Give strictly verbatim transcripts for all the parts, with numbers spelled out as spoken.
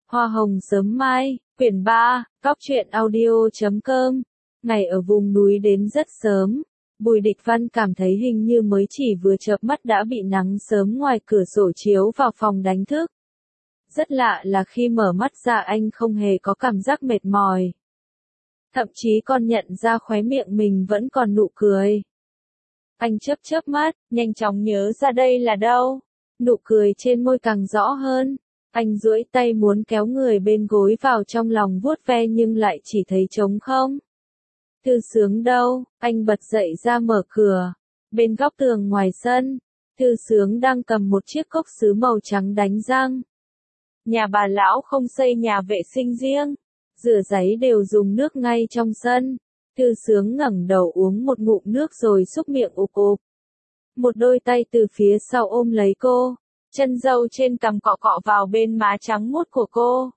Hoa hồng sớm mai, quyển ba, Cóc truyện audio chấm com. Ngày ở vùng núi đến rất sớm. Bùi Địch Văn cảm thấy hình như mới chỉ vừa chợp mắt đã bị nắng sớm ngoài cửa sổ chiếu vào phòng đánh thức. Rất lạ là khi mở mắt ra anh không hề có cảm giác mệt mỏi. Thậm chí còn nhận ra khóe miệng mình vẫn còn nụ cười. Anh chớp chớp mắt, nhanh chóng nhớ ra đây là đâu. Nụ cười trên môi càng rõ hơn. Anh duỗi tay muốn kéo người bên gối vào trong lòng vuốt ve nhưng lại chỉ thấy trống không. Thư Sướng đâu? Anh bật dậy ra mở cửa. Bên góc tường ngoài sân, Thư Sướng đang cầm một chiếc cốc sứ màu trắng đánh răng. Nhà bà lão không xây nhà vệ sinh riêng, rửa giấy đều dùng nước ngay trong sân. Thư Sướng ngẩng đầu uống một ngụm nước rồi xúc miệng ục ục. Một đôi tay từ phía sau ôm lấy cô, chân râu trên cằm cọ cọ vào bên má trắng muốt của cô.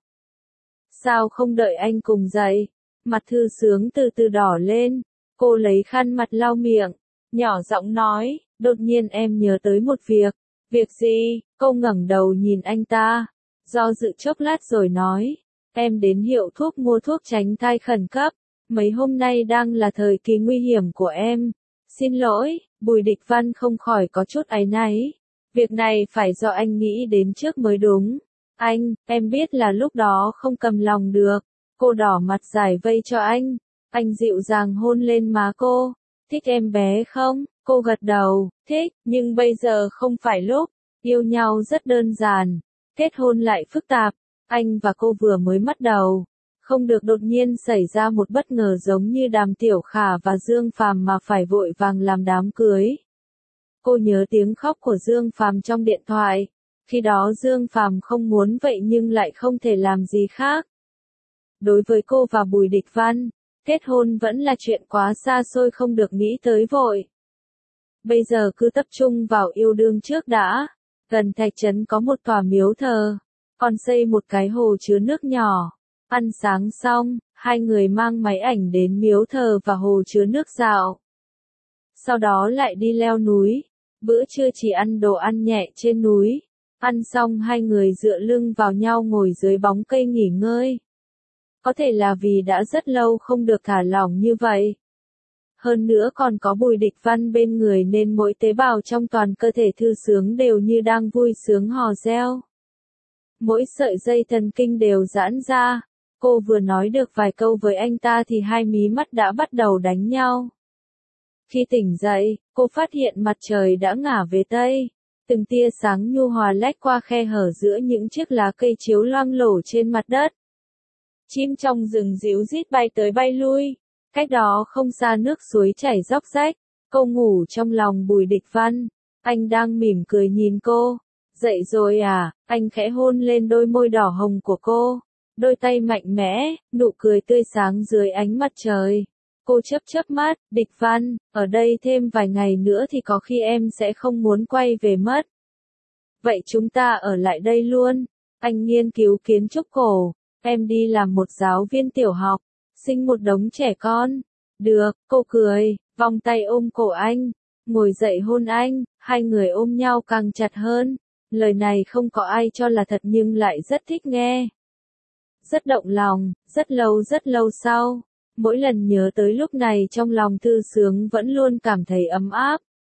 Sao không đợi anh cùng dậy? Mặt Thư Sướng từ từ đỏ lên, cô lấy khăn mặt lau miệng, nhỏ giọng nói, đột nhiên em nhớ tới một việc. Việc gì? Cô ngẩng đầu nhìn anh ta, do dự chốc lát rồi nói, em đến hiệu thuốc mua thuốc tránh thai khẩn cấp, mấy hôm nay đang là thời kỳ nguy hiểm của em. Xin lỗi. Bùi Địch Văn không khỏi có chút áy náy. Việc này phải do anh nghĩ đến trước mới đúng. Anh, em biết là lúc đó không cầm lòng được. Cô đỏ mặt giải vây cho anh. Anh dịu dàng hôn lên má cô. Thích em bé không? Cô gật đầu, thích, nhưng bây giờ không phải lúc. Yêu nhau rất đơn giản. Kết hôn lại phức tạp. Anh và cô vừa mới bắt đầu. Không được đột nhiên xảy ra một bất ngờ giống như Đàm Tiểu Khả và Dương Phàm mà phải vội vàng làm đám cưới. Cô nhớ tiếng khóc của Dương Phàm trong điện thoại. Khi đó Dương Phàm không muốn vậy nhưng lại không thể làm gì khác. Đối với cô và Bùi Địch Văn, kết hôn vẫn là chuyện quá xa xôi không được nghĩ tới vội. Bây giờ cứ tập trung vào yêu đương trước đã. Gần Thạch Trấn có một tòa miếu thờ, còn xây một cái hồ chứa nước nhỏ. Ăn sáng xong, hai người mang máy ảnh đến miếu thờ và hồ chứa nước dạo. Sau đó lại đi leo núi. Bữa trưa chỉ ăn đồ ăn nhẹ trên núi. Ăn xong hai người dựa lưng vào nhau ngồi dưới bóng cây nghỉ ngơi. Có thể là vì đã rất lâu không được thả lỏng như vậy. Hơn nữa còn có Bùi Địch Văn bên người nên mỗi tế bào trong toàn cơ thể Thư Sướng đều như đang vui sướng hò reo. Mỗi sợi dây thần kinh đều giãn ra. Cô vừa nói được vài câu với anh ta thì hai mí mắt đã bắt đầu đánh nhau. Khi tỉnh dậy, cô phát hiện mặt trời đã ngả về Tây. Từng tia sáng nhu hòa lách qua khe hở giữa những chiếc lá cây chiếu loang lổ trên mặt đất. Chim trong rừng ríu rít bay tới bay lui. Cách đó không xa nước suối chảy róc rách. Cô ngủ trong lòng Bùi Địch Văn. Anh đang mỉm cười nhìn cô. Dậy rồi à? Anh khẽ hôn lên đôi môi đỏ hồng của cô. Đôi tay mạnh mẽ, nụ cười tươi sáng dưới ánh mặt trời. Cô chớp chớp mắt, Địch Văn, ở đây thêm vài ngày nữa thì có khi em sẽ không muốn quay về mất. Vậy chúng ta ở lại đây luôn. Anh nghiên cứu kiến trúc cổ. Em đi làm một giáo viên tiểu học, sinh một đống trẻ con. Được, cô cười, vòng tay ôm cổ anh, ngồi dậy hôn anh, hai người ôm nhau càng chặt hơn. Lời này không có ai cho là thật nhưng lại rất thích nghe. Rất động lòng, rất lâu rất lâu sau, mỗi lần nhớ tới lúc này trong lòng Thư Sướng vẫn luôn cảm thấy ấm áp.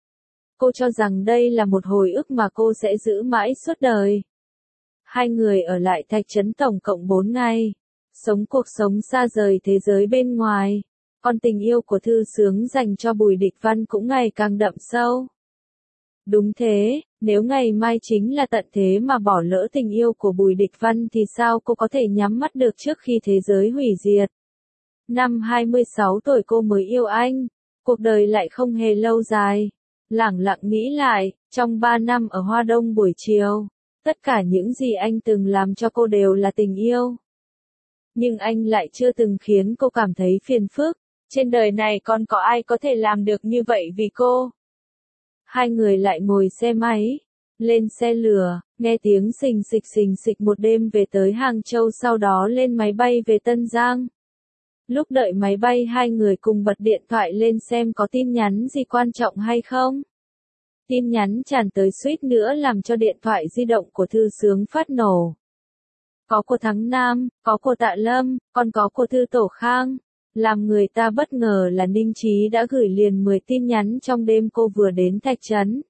Cô cho rằng đây là một hồi ức mà cô sẽ giữ mãi suốt đời. Hai người ở lại Thạch Trấn tổng cộng bốn ngày, sống cuộc sống xa rời thế giới bên ngoài, còn tình yêu của Thư Sướng dành cho Bùi Địch Văn cũng ngày càng đậm sâu. Đúng thế, nếu ngày mai chính là tận thế mà bỏ lỡ tình yêu của Bùi Địch Văn thì sao cô có thể nhắm mắt được trước khi thế giới hủy diệt. Năm hai mươi sáu tuổi cô mới yêu anh, cuộc đời lại không hề lâu dài. Lẳng lặng nghĩ lại, trong ba năm ở Hoa Đông buổi chiều, tất cả những gì anh từng làm cho cô đều là tình yêu. Nhưng anh lại chưa từng khiến cô cảm thấy phiền phức, trên đời này còn có ai có thể làm được như vậy vì cô. Hai người lại ngồi xe máy, lên xe lửa, nghe tiếng xình xịch xình xịch một đêm về tới Hàng Châu sau đó lên máy bay về Tân Giang. Lúc đợi máy bay hai người cùng bật điện thoại lên xem có tin nhắn gì quan trọng hay không. Tin nhắn tràn tới suýt nữa làm cho điện thoại di động của Thư Sướng phát nổ. Có của Thắng Nam, có của Tạ Lâm, còn có của Thư Tổ Khang. Làm người ta bất ngờ là Ninh Chí đã gửi liền mười tin nhắn trong đêm cô vừa đến Thạch Trấn.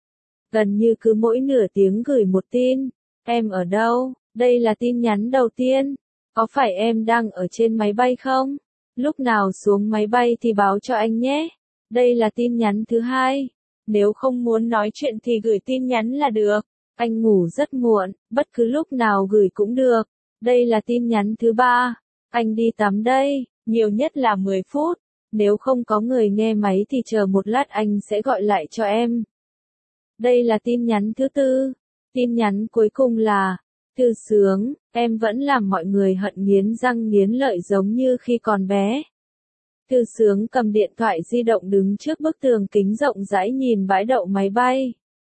Gần như cứ mỗi nửa tiếng gửi một tin. Em ở đâu? Đây là tin nhắn đầu tiên. Có phải em đang ở trên máy bay không? Lúc nào xuống máy bay thì báo cho anh nhé. Đây là tin nhắn thứ hai. Nếu không muốn nói chuyện thì gửi tin nhắn là được. Anh ngủ rất muộn, bất cứ lúc nào gửi cũng được. Đây là tin nhắn thứ ba. Anh đi tắm đây, nhiều nhất là mười phút. Nếu không có người nghe máy thì chờ một lát anh sẽ gọi lại cho em. Đây là tin nhắn thứ tư. Tin nhắn cuối cùng là: Thư Sướng, em vẫn làm mọi người hận nghiến răng nghiến lợi giống như khi còn bé. Thư Sướng cầm điện thoại di động đứng trước bức tường kính rộng rãi nhìn bãi đậu máy bay.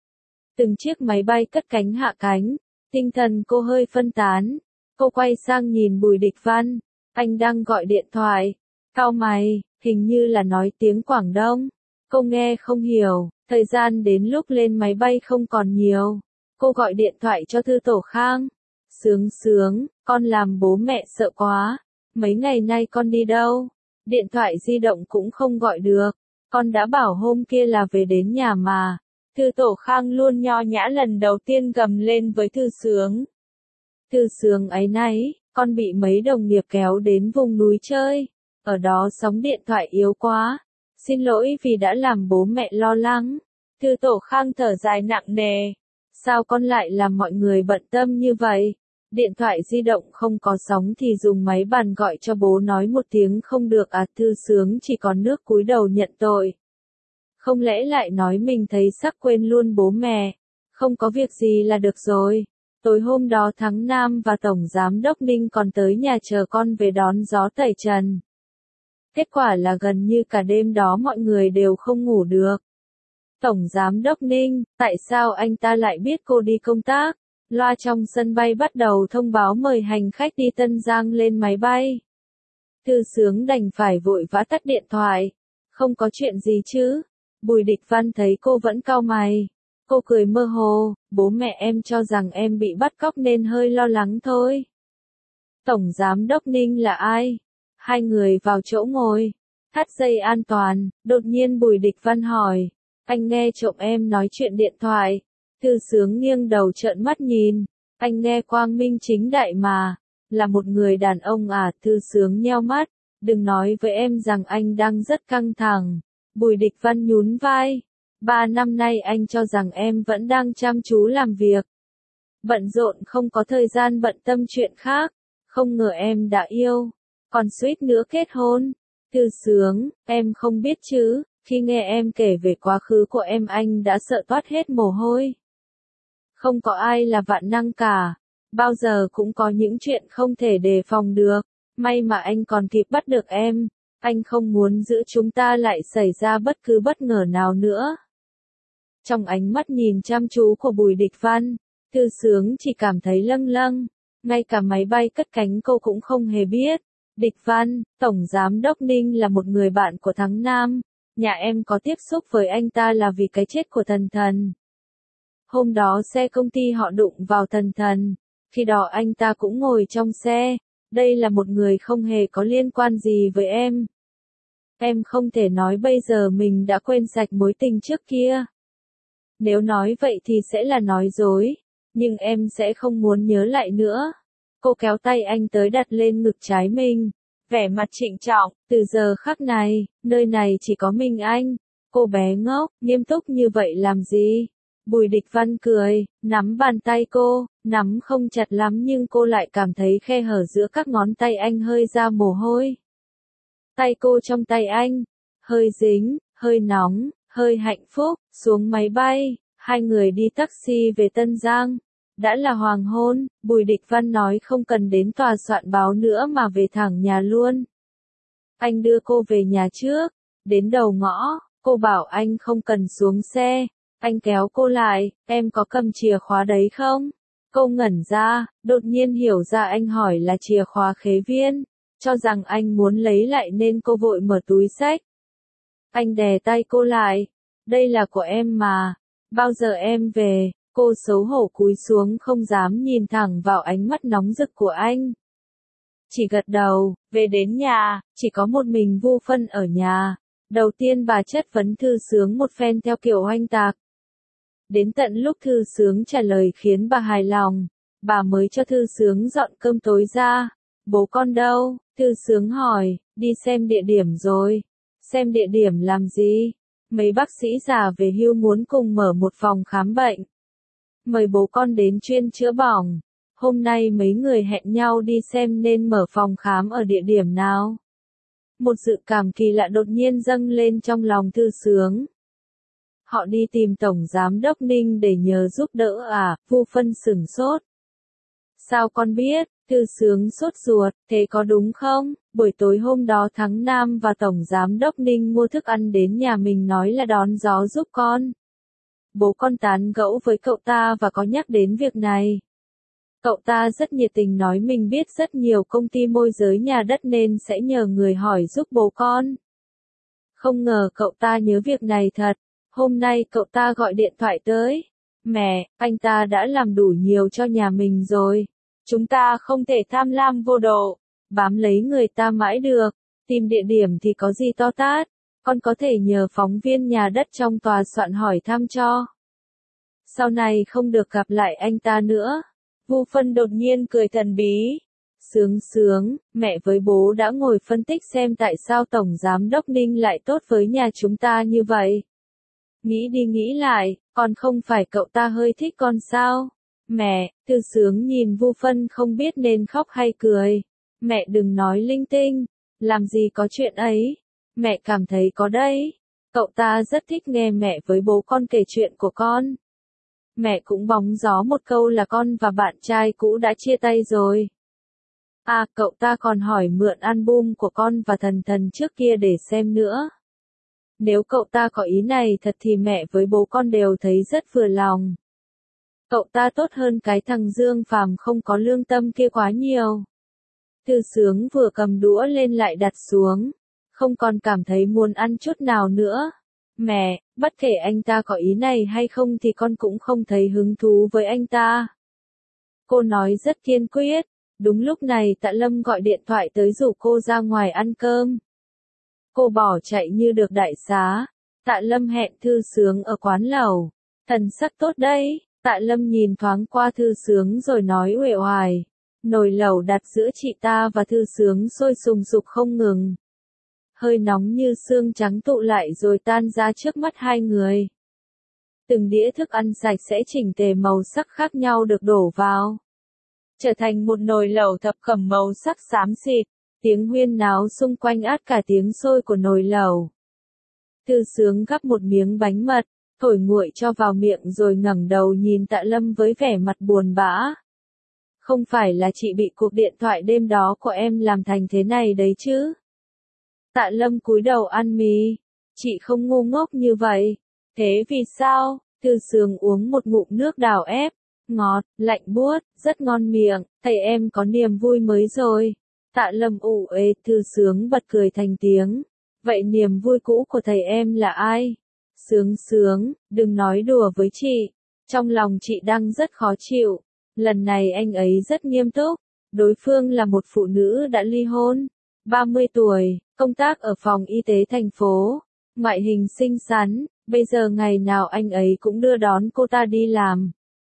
Từng chiếc máy bay cất cánh hạ cánh, tinh thần cô hơi phân tán. Cô quay sang nhìn Bùi Địch Văn, anh đang gọi điện thoại. Cau mày, hình như là nói tiếng Quảng Đông. Cô nghe không hiểu, thời gian đến lúc lên máy bay không còn nhiều. Cô gọi điện thoại cho Thư Tổ Khang. Sướng Sướng, con làm bố mẹ sợ quá. Mấy ngày nay con đi đâu? Điện thoại di động cũng không gọi được. Con đã bảo hôm kia là về đến nhà mà. Thư Tổ Khang luôn nho nhã lần đầu tiên gầm lên với Thư Sướng. Thư Sướng ấy nấy, con bị mấy đồng nghiệp kéo đến vùng núi chơi. Ở đó sóng điện thoại yếu quá. Xin lỗi vì đã làm bố mẹ lo lắng. Thư Tổ Khang thở dài nặng nề. Sao con lại làm mọi người bận tâm như vậy? Điện thoại di động không có sóng thì dùng máy bàn gọi cho bố nói một tiếng không được à? Thư Sướng chỉ còn nước cúi đầu nhận tội. Không lẽ lại nói mình thấy sắp quên luôn bố mẹ? Không có việc gì là được rồi. Tối hôm đó Thắng Nam và Tổng Giám đốc Ninh còn tới nhà chờ con về đón gió tẩy trần. Kết quả là gần như cả đêm đó mọi người đều không ngủ được. Tổng Giám đốc Ninh, tại sao anh ta lại biết cô đi công tác? Loa trong sân bay bắt đầu thông báo mời hành khách đi Tân Giang lên máy bay. Thư Sướng đành phải vội vã tắt điện thoại. Không có chuyện gì chứ? Bùi Địch Văn thấy cô vẫn cau mày. Cô cười mơ hồ, bố mẹ em cho rằng em bị bắt cóc nên hơi lo lắng thôi. Tổng Giám đốc Ninh là ai? Hai người vào chỗ ngồi. Thắt dây an toàn, đột nhiên Bùi Địch Văn hỏi. Anh nghe trộm em nói chuyện điện thoại. Thư Sướng nghiêng đầu trợn mắt nhìn. Anh nghe quang minh chính đại mà. Là một người đàn ông à? Thư Sướng nheo mắt. Đừng nói với em rằng anh đang rất căng thẳng. Bùi Địch Văn nhún vai. Ba năm nay anh cho rằng em vẫn đang chăm chú làm việc. Bận rộn không có thời gian bận tâm chuyện khác. Không ngờ em đã yêu. Còn suýt nữa kết hôn. Thư Sướng, em không biết chứ. Khi nghe em kể về quá khứ của em anh đã sợ toát hết mồ hôi. Không có ai là vạn năng cả. Bao giờ cũng có những chuyện không thể đề phòng được. May mà anh còn kịp bắt được em. Anh không muốn giữa chúng ta lại xảy ra bất cứ bất ngờ nào nữa. Trong ánh mắt nhìn chăm chú của Bùi Địch Văn, Thư Sướng chỉ cảm thấy lâng lâng. Ngay cả máy bay cất cánh cô cũng không hề biết. Địch Văn, Tổng Giám đốc Ninh là một người bạn của Thắng Nam. Nhà em có tiếp xúc với anh ta là vì cái chết của Thần Thần. Hôm đó xe công ty họ đụng vào Thần Thần. Khi đó anh ta cũng ngồi trong xe. Đây là một người không hề có liên quan gì với em. Em không thể nói bây giờ mình đã quên sạch mối tình trước kia. Nếu nói vậy thì sẽ là nói dối. Nhưng em sẽ không muốn nhớ lại nữa. Cô kéo tay anh tới đặt lên ngực trái mình. Vẻ mặt trịnh trọng, từ giờ khắc này, nơi này chỉ có mình anh. Cô bé ngốc, nghiêm túc như vậy làm gì? Bùi Địch Văn cười, nắm bàn tay cô, nắm không chặt lắm nhưng cô lại cảm thấy khe hở giữa các ngón tay anh hơi ra mồ hôi. Tay cô trong tay anh, hơi dính, hơi nóng, hơi hạnh phúc. Xuống máy bay, hai người đi taxi về Tân Giang. Đã là hoàng hôn, Bùi Địch Văn nói không cần đến tòa soạn báo nữa mà về thẳng nhà luôn. Anh đưa cô về nhà trước. Đến đầu ngõ, cô bảo anh không cần xuống xe. Anh kéo cô lại, em có cầm chìa khóa đấy không? Cô ngẩn ra, đột nhiên hiểu ra anh hỏi là chìa khóa khế viên. Cho rằng anh muốn lấy lại nên cô vội mở túi xách. Anh đè tay cô lại. Đây là của em mà. Bao giờ em về? Cô xấu hổ cúi xuống không dám nhìn thẳng vào ánh mắt nóng rực của anh. Chỉ gật đầu, về đến nhà, chỉ có một mình Vu Phân ở nhà. Đầu tiên bà chất vấn Thư Sướng một phen theo kiểu oanh tạc. Đến tận lúc Thư Sướng trả lời khiến bà hài lòng, bà mới cho Thư Sướng dọn cơm tối ra. Bố con đâu? Thư Sướng hỏi, đi xem địa điểm rồi. Xem địa điểm làm gì? Mấy bác sĩ già về hưu muốn cùng mở một phòng khám bệnh. Mời bố con đến chuyên chữa bỏng. Hôm nay mấy người hẹn nhau đi xem nên mở phòng khám ở địa điểm nào. Một dự cảm kỳ lạ đột nhiên dâng lên trong lòng Thư Sướng. Họ đi tìm Tổng Giám đốc Ninh để nhờ giúp đỡ à? Vu Phân sửng sốt. Sao con biết? Thư Sướng sốt ruột, thế có đúng không? Buổi tối hôm đó Thắng Nam và Tổng Giám đốc Ninh mua thức ăn đến nhà mình nói là đón gió giúp con. Bố con tán gẫu với cậu ta và có nhắc đến việc này. Cậu ta rất nhiệt tình nói mình biết rất nhiều công ty môi giới nhà đất nên sẽ nhờ người hỏi giúp bố con. Không ngờ cậu ta nhớ việc này thật. Hôm nay cậu ta gọi điện thoại tới. Mẹ, anh ta đã làm đủ nhiều cho nhà mình rồi. Chúng ta không thể tham lam vô độ, bám lấy người ta mãi được. Tìm địa điểm thì có gì to tát. Con có thể nhờ phóng viên nhà đất trong tòa soạn hỏi thăm cho. Sau này không được gặp lại anh ta nữa. Vu Phân đột nhiên cười thần bí. Sướng Sướng, mẹ với bố đã ngồi phân tích xem tại sao Tổng Giám đốc Ninh lại tốt với nhà chúng ta như vậy. Nghĩ đi nghĩ lại, còn không phải cậu ta hơi thích con sao? Mẹ, Thư Sướng nhìn Vu Phân không biết nên khóc hay cười. Mẹ đừng nói linh tinh, làm gì có chuyện ấy. Mẹ cảm thấy có đấy. Cậu ta rất thích nghe mẹ với bố con kể chuyện của con. Mẹ cũng bóng gió một câu là con và bạn trai cũ đã chia tay rồi. À, cậu ta còn hỏi mượn album của con và Thần Thần trước kia để xem nữa. Nếu cậu ta có ý này thật thì mẹ với bố con đều thấy rất vừa lòng. Cậu ta tốt hơn cái thằng Dương Phàm không có lương tâm kia quá nhiều. Thư Sướng vừa cầm đũa lên lại đặt xuống. Không còn cảm thấy muốn ăn chút nào nữa. Mẹ, bất kể anh ta có ý này hay không thì con cũng không thấy hứng thú với anh ta. Cô nói rất kiên quyết. Đúng lúc này Tạ Lâm gọi điện thoại tới rủ cô ra ngoài ăn cơm. Cô bỏ chạy như được đại xá. Tạ Lâm hẹn Thư Sướng ở quán lẩu. Thần sắc tốt đấy. Tạ Lâm nhìn thoáng qua Thư Sướng rồi nói uể oải. Nồi lẩu đặt giữa chị ta và Thư Sướng sôi sùng sục không ngừng. Hơi nóng như xương trắng tụ lại rồi tan ra trước mắt hai người. Từng đĩa thức ăn sạch sẽ chỉnh tề màu sắc khác nhau được đổ vào. Trở thành một nồi lẩu thập cẩm màu sắc xám xịt. Tiếng huyên náo xung quanh át cả tiếng sôi của nồi lẩu. Thư Sướng gắp một miếng bánh mật, thổi nguội cho vào miệng rồi ngẩng đầu nhìn Tạ Lâm với vẻ mặt buồn bã. Không phải là chị bị cuộc điện thoại đêm đó của em làm thành thế này đấy chứ? Tạ Lâm cúi đầu ăn mì. Chị không ngu ngốc như vậy. Thế vì sao? Thư Sướng uống một ngụm nước đào ép. Ngọt, lạnh buốt, rất ngon miệng. Thầy em có niềm vui mới rồi. Tạ Lâm ủ ê. Thư Sướng bật cười thành tiếng. Vậy niềm vui cũ của thầy em là ai? Sướng Sướng, đừng nói đùa với chị. Trong lòng chị đang rất khó chịu. Lần này anh ấy rất nghiêm túc. Đối phương là một phụ nữ đã ly hôn. ba mươi tuổi, công tác ở phòng y tế thành phố. Ngoại hình xinh xắn, bây giờ ngày nào anh ấy cũng đưa đón cô ta đi làm.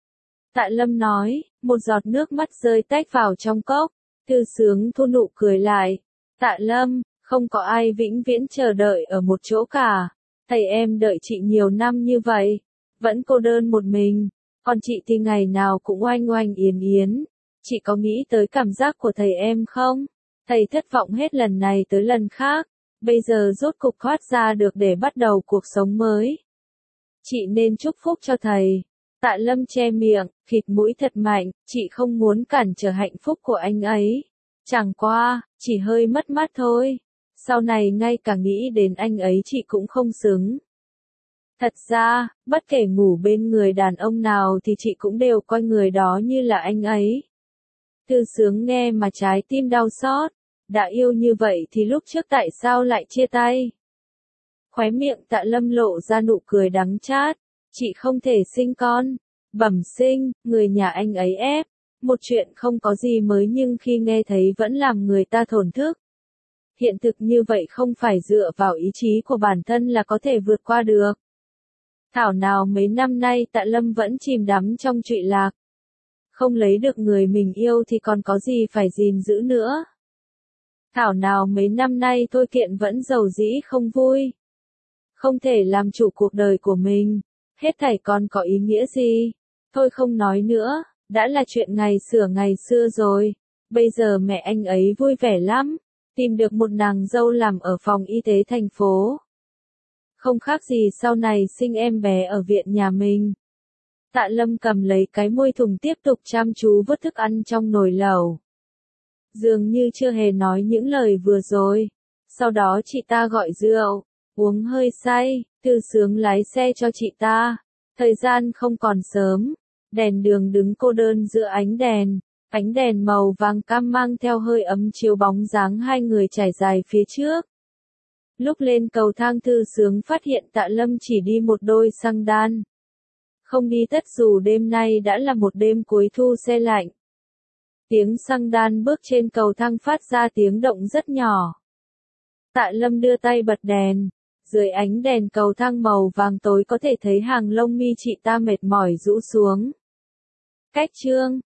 Tạ Lâm nói, một giọt nước mắt rơi tách vào trong cốc. Thư Sướng thu nụ cười lại. Tạ Lâm, không có ai vĩnh viễn chờ đợi ở một chỗ cả. Thầy em đợi chị nhiều năm như vậy. Vẫn cô đơn một mình. Còn chị thì ngày nào cũng oanh oanh yến yến. Chị có nghĩ tới cảm giác của thầy em không? Thầy thất vọng hết lần này tới lần khác. Bây giờ rốt cục thoát ra được để bắt đầu cuộc sống mới. Chị nên chúc phúc cho thầy. Tạ Lâm che miệng, khịt mũi thật mạnh. Chị không muốn cản trở hạnh phúc của anh ấy. Chẳng qua, chỉ hơi mất mát thôi. Sau này ngay cả nghĩ đến anh ấy chị cũng không xứng. Thật ra, bất kể ngủ bên người đàn ông nào thì chị cũng đều coi người đó như là anh ấy. Thư Sướng nghe mà trái tim đau xót. Đã yêu như vậy thì lúc trước tại sao lại chia tay? Khóe miệng Tạ Lâm lộ ra nụ cười đắng chát. Chị không thể sinh con. Bẩm sinh, người nhà anh ấy ép. Một chuyện không có gì mới nhưng khi nghe thấy vẫn làm người ta thổn thức. Hiện thực như vậy không phải dựa vào ý chí của bản thân là có thể vượt qua được. Thảo nào mấy năm nay Tạ Lâm vẫn chìm đắm trong trụy lạc. Không lấy được người mình yêu thì còn có gì phải gìn giữ nữa. Thảo nào mấy năm nay Thôi Kiện vẫn giàu dĩ không vui. Không thể làm chủ cuộc đời của mình. Hết thảy còn có ý nghĩa gì? Thôi không nói nữa, đã là chuyện ngày xưa ngày xưa rồi. Bây giờ mẹ anh ấy vui vẻ lắm. Tìm được một nàng dâu làm ở phòng y tế thành phố. Không khác gì sau này sinh em bé ở viện nhà mình. Tạ Lâm cầm lấy cái muôi thùng tiếp tục chăm chú vớt thức ăn trong nồi lẩu. Dường như chưa hề nói những lời vừa rồi. Sau đó chị ta gọi rượu, uống hơi say, Từ Sướng lái xe cho chị ta. Thời gian không còn sớm, đèn đường đứng cô đơn giữa ánh đèn. Ánh đèn màu vàng cam mang theo hơi ấm chiếu bóng dáng hai người trải dài phía trước. Lúc lên cầu thang Thư Sướng phát hiện Tạ Lâm chỉ đi một đôi xăng đan. Không đi tất dù đêm nay đã là một đêm cuối thu se lạnh. Tiếng xăng đan bước trên cầu thang phát ra tiếng động rất nhỏ. Tạ Lâm đưa tay bật đèn. Dưới ánh đèn cầu thang màu vàng tối có thể thấy hàng lông mi chị ta mệt mỏi rũ xuống. Cách chương